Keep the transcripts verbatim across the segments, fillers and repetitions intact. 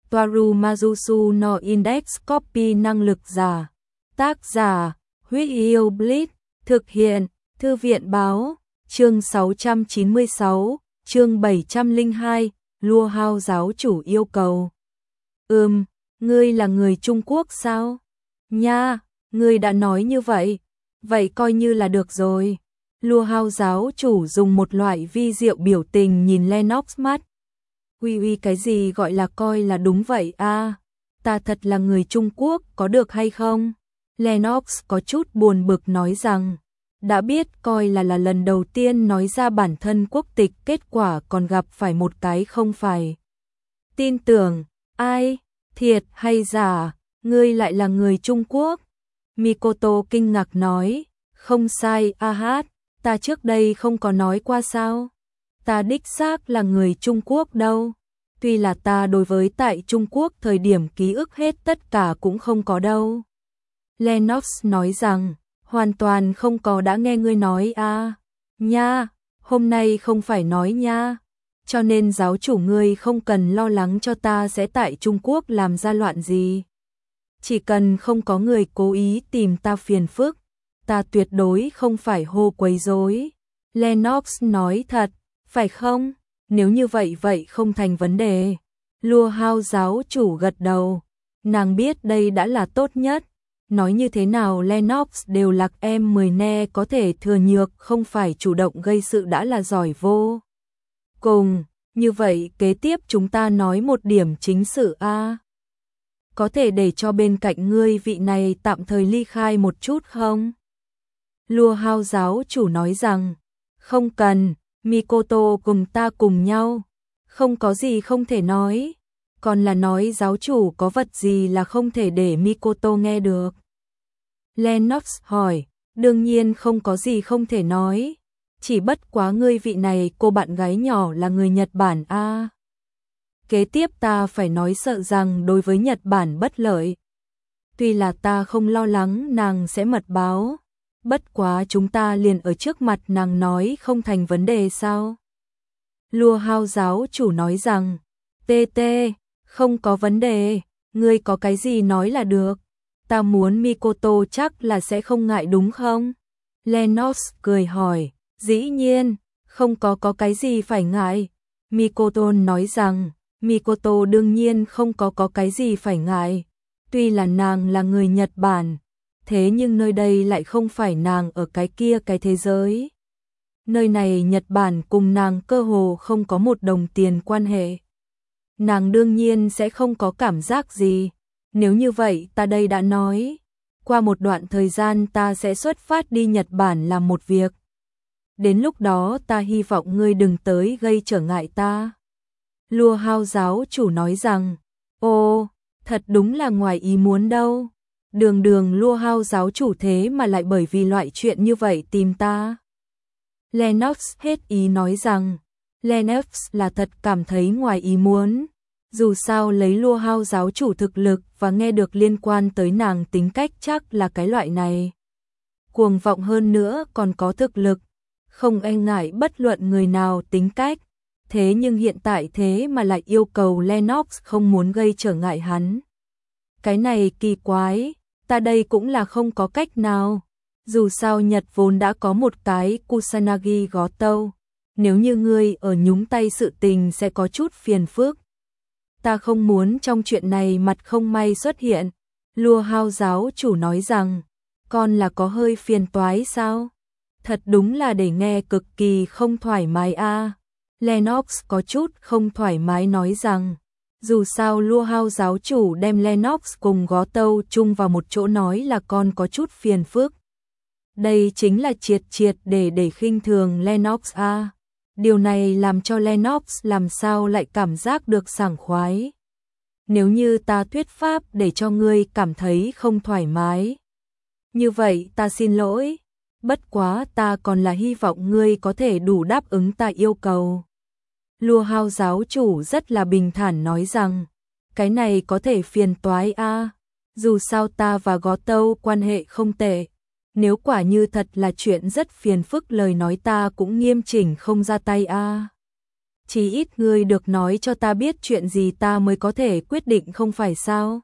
Toaru Majusu no Index Copy năng lực giả. Tác giả, Huyết Yêu Blitz, thực hiện, Thư viện báo, chương sáu trăm chín mươi sáu, chương bảy trăm lẻ hai, Lua Hao giáo chủ yêu cầu. Ừm, ngươi là người Trung Quốc sao? Nha, ngươi đã nói như vậy, vậy coi như là được rồi. Lua Hao giáo chủ dùng một loại vi diệu biểu tình nhìn Lennox mắt. Uy uy cái gì gọi là coi là đúng vậy a? À, ta thật là người Trung Quốc có được hay không? Lennox có chút buồn bực nói rằng, đã biết coi là là lần đầu tiên nói ra bản thân quốc tịch, kết quả còn gặp phải một cái không phải. Tin tưởng, ai, thiệt hay giả, ngươi lại là người Trung Quốc? Mikoto kinh ngạc nói, không sai, a hát, ta trước đây không có nói qua sao? Ta đích xác là người Trung Quốc đâu. Tuy là ta đối với tại Trung Quốc thời điểm ký ức hết tất cả cũng không có đâu. Lennox nói rằng, hoàn toàn không có đã nghe ngươi nói a. À. Nha, hôm nay không phải nói nha. Cho nên giáo chủ ngươi không cần lo lắng cho ta sẽ tại Trung Quốc làm ra loạn gì. Chỉ cần không có người cố ý tìm ta phiền phức, ta tuyệt đối không phải hô quấy rối. Lennox nói thật, phải không? Nếu như vậy vậy không thành vấn đề. Lua Hao giáo chủ gật đầu, nàng biết đây đã là tốt nhất. Nói như thế nào Lennox đều lạc em mười ne có thể thừa nhược, không phải chủ động gây sự đã là giỏi vô cùng. Như vậy kế tiếp chúng ta nói một điểm chính sự a. Có thể để cho bên cạnh ngươi vị này tạm thời ly khai một chút không? Lua Hao giáo chủ nói rằng, không cần, Mikoto cùng ta cùng nhau, không có gì không thể nói. Còn là nói giáo chủ có vật gì là không thể để Mikoto nghe được? Lennox hỏi, đương nhiên không có gì không thể nói. Chỉ bất quá ngươi vị này cô bạn gái nhỏ là người Nhật Bản a. À. Kế tiếp ta phải nói sợ rằng đối với Nhật Bản bất lợi. Tuy là ta không lo lắng nàng sẽ mật báo, bất quá chúng ta liền ở trước mặt nàng nói không thành vấn đề sao? Lua Hao giáo chủ nói rằng, tê tê, không có vấn đề, ngươi có cái gì nói là được. Ta muốn Mikoto chắc là sẽ không ngại đúng không? Lennox cười hỏi, dĩ nhiên, không có có cái gì phải ngại. Mikoto nói rằng, Mikoto đương nhiên không có có cái gì phải ngại. Tuy là nàng là người Nhật Bản, thế nhưng nơi đây lại không phải nàng ở cái kia cái thế giới. Nơi này Nhật Bản cùng nàng cơ hồ không có một đồng tiền quan hệ. Nàng đương nhiên sẽ không có cảm giác gì. Nếu như vậy ta đây đã nói, qua một đoạn thời gian ta sẽ xuất phát đi Nhật Bản làm một việc. Đến lúc đó ta hy vọng ngươi đừng tới gây trở ngại ta. Lua Hao giáo chủ nói rằng, ô, thật đúng là ngoài ý muốn đâu. Đường đường Lua Hao giáo chủ thế mà lại bởi vì loại chuyện như vậy tìm ta. Lennox hết ý nói rằng, Lennox là thật cảm thấy ngoài ý muốn. Dù sao lấy Lua Hao giáo chủ thực lực và nghe được liên quan tới nàng tính cách chắc là cái loại này. Cuồng vọng hơn nữa còn có thực lực, không e ngại bất luận người nào tính cách. Thế nhưng hiện tại thế mà lại yêu cầu Lennox không muốn gây trở ngại hắn. Cái này kỳ quái, ta đây cũng là không có cách nào. Dù sao Nhật vốn đã có một cái Kusanagi gó tâu. Nếu như ngươi ở nhúng tay sự tình sẽ có chút phiền phức. Ta không muốn trong chuyện này mặt không may xuất hiện. Lua Hao giáo chủ nói rằng, con là có hơi phiền toái sao? Thật đúng là để nghe cực kỳ không thoải mái a. À. Lennox có chút không thoải mái nói rằng, dù sao Lua Hao giáo chủ đem Lennox cùng gó tâu chung vào một chỗ nói là con có chút phiền phức. Đây chính là triệt triệt để để khinh thường Lennox a. À. Điều này làm cho Lennox làm sao lại cảm giác được sảng khoái. Nếu như ta thuyết pháp để cho ngươi cảm thấy không thoải mái, như vậy ta xin lỗi, bất quá ta còn là hy vọng ngươi có thể đủ đáp ứng ta yêu cầu. Lua Hao giáo chủ rất là bình thản nói rằng, cái này có thể phiền toái a. À. Dù sao ta và gó tâu quan hệ không tệ. Nếu quả như thật là chuyện rất phiền phức lời nói ta cũng nghiêm chỉnh không ra tay a. À. Chí ít ngươi được nói cho ta biết chuyện gì ta mới có thể quyết định không phải sao?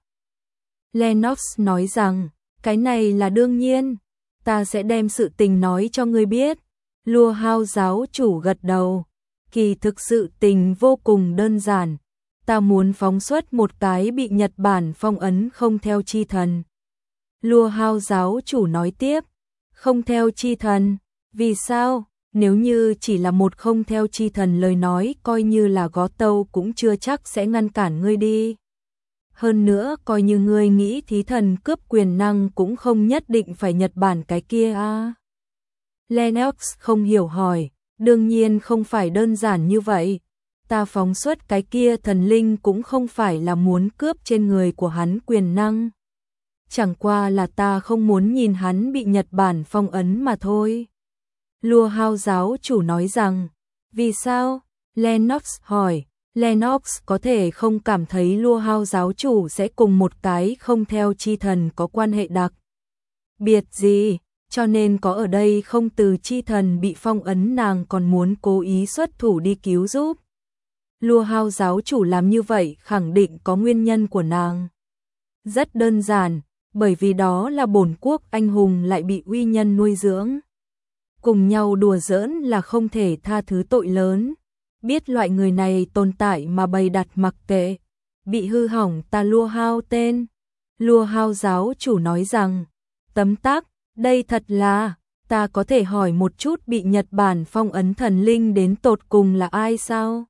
Lennox nói rằng, cái này là đương nhiên, ta sẽ đem sự tình nói cho ngươi biết. Lua Hao giáo chủ gật đầu, kỳ thực sự tình vô cùng đơn giản, ta muốn phóng xuất một cái bị Nhật Bản phong ấn không theo chi thần. Lua Hao giáo chủ nói tiếp, không theo chi thần, vì sao? Nếu như chỉ là một không theo chi thần lời nói coi như là gó tâu cũng chưa chắc sẽ ngăn cản ngươi đi. Hơn nữa coi như ngươi nghĩ thí thần cướp quyền năng cũng không nhất định phải Nhật Bản cái kia à. Lennox không hiểu hỏi, đương nhiên không phải đơn giản như vậy. Ta phóng xuất cái kia thần linh cũng không phải là muốn cướp trên người của hắn quyền năng. Chẳng qua là ta không muốn nhìn hắn bị Nhật Bản phong ấn mà thôi. Lua Hao giáo chủ nói rằng, vì sao? Lennox hỏi, Lennox có thể không cảm thấy Lua Hao giáo chủ sẽ cùng một cái không theo chi thần có quan hệ đặc biệt gì, cho nên có ở đây không từ chi thần bị phong ấn nàng còn muốn cố ý xuất thủ đi cứu giúp. Lua Hao giáo chủ làm như vậy khẳng định có nguyên nhân của nàng. Rất đơn giản, bởi vì đó là bổn quốc anh hùng lại bị uy nhân nuôi dưỡng. Cùng nhau đùa giỡn là không thể tha thứ tội lớn. Biết loại người này tồn tại mà bày đặt mặc kệ, bị hư hỏng ta Lua Hao tên. Lua Hao giáo chủ nói rằng, tấm tắc, đây thật là, ta có thể hỏi một chút bị Nhật Bản phong ấn thần linh đến tột cùng là ai sao?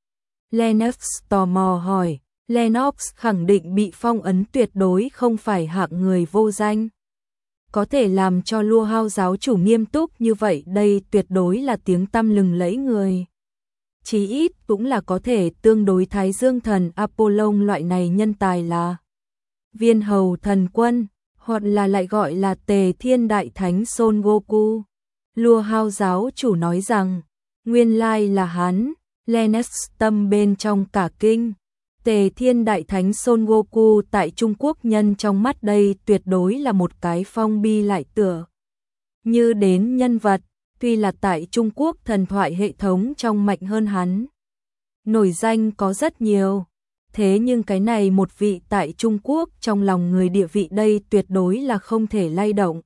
Lennox tò mò hỏi, Lennox khẳng định bị phong ấn tuyệt đối không phải hạng người vô danh. Có thể làm cho Lua Hao giáo chủ nghiêm túc như vậy đây tuyệt đối là tiếng tăm lừng lẫy người. Chí ít cũng là có thể tương đối Thái Dương thần Apollon loại này nhân tài là Viên Hầu thần quân, hoặc là lại gọi là Tề Thiên Đại Thánh Son Goku. Lua Hao giáo chủ nói rằng, nguyên lai là hắn. Lennox tâm bên trong cả kinh. Tề Thiên Đại Thánh Son Goku tại Trung Quốc nhân trong mắt đây tuyệt đối là một cái phong bi lại tựa như đến nhân vật, tuy là tại Trung Quốc thần thoại hệ thống trong mạnh hơn hắn. Nổi danh có rất nhiều, thế nhưng cái này một vị tại Trung Quốc trong lòng người địa vị đây tuyệt đối là không thể lay động.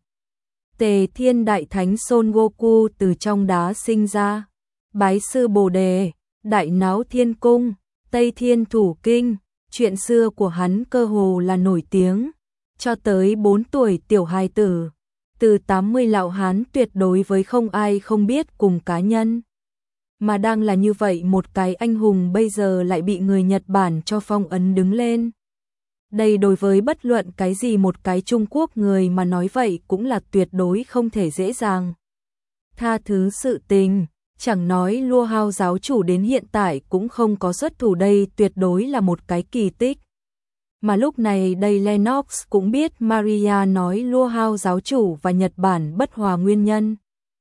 Tề Thiên Đại Thánh Son Goku từ trong đá sinh ra, bái sư Bồ Đề, đại náo thiên cung, Tây Thiên Thủ Kinh, chuyện xưa của hắn cơ hồ là nổi tiếng, cho tới bốn tuổi tiểu hài tử, từ tám mươi lão hán tuyệt đối với không ai không biết cùng cá nhân. Mà đang là như vậy một cái anh hùng bây giờ lại bị người Nhật Bản cho phong ấn đứng lên. Đây đối với bất luận cái gì một cái Trung Quốc người mà nói vậy cũng là tuyệt đối không thể dễ dàng tha thứ sự tình. Chẳng nói Lua Hao giáo chủ đến hiện tại cũng không có xuất thủ đây tuyệt đối là một cái kỳ tích. Mà lúc này đây Lennox cũng biết Maria nói Lua Hao giáo chủ và Nhật Bản bất hòa nguyên nhân.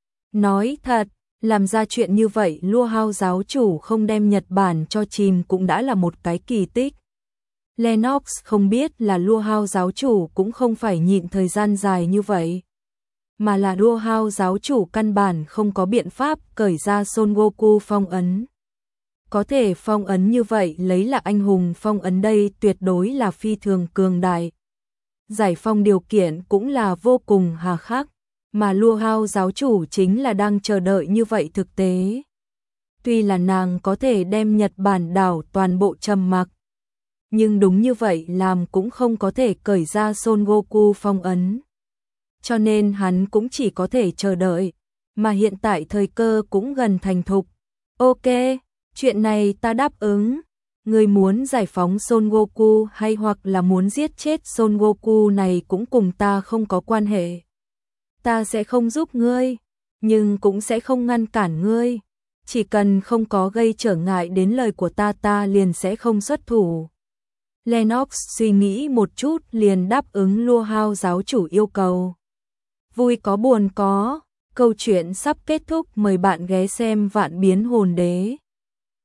Nói thật, làm ra chuyện như vậy Lua Hao giáo chủ không đem Nhật Bản cho chìm cũng đã là một cái kỳ tích. Lennox không biết là Lua Hao giáo chủ cũng không phải nhịn thời gian dài như vậy, mà là Lua Hao giáo chủ căn bản không có biện pháp cởi ra Son Goku phong ấn. Có thể phong ấn như vậy lấy là anh hùng phong ấn đây tuyệt đối là phi thường cường đại. Giải phong điều kiện cũng là vô cùng hà khắc, mà Lua Hao giáo chủ chính là đang chờ đợi như vậy thực tế. Tuy là nàng có thể đem Nhật Bản đảo toàn bộ trầm mặc, nhưng đúng như vậy làm cũng không có thể cởi ra Son Goku phong ấn. Cho nên hắn cũng chỉ có thể chờ đợi, mà hiện tại thời cơ cũng gần thành thục. Ok, chuyện này ta đáp ứng. Ngươi muốn giải phóng Son Goku hay hoặc là muốn giết chết Son Goku này cũng cùng ta không có quan hệ. Ta sẽ không giúp ngươi, nhưng cũng sẽ không ngăn cản ngươi. Chỉ cần không có gây trở ngại đến lời của ta ta liền sẽ không xuất thủ. Lennox suy nghĩ một chút liền đáp ứng Lua Hao giáo chủ yêu cầu. Vui có buồn có, câu chuyện sắp kết thúc, mời bạn ghé xem Vạn Biến Hồn Đế.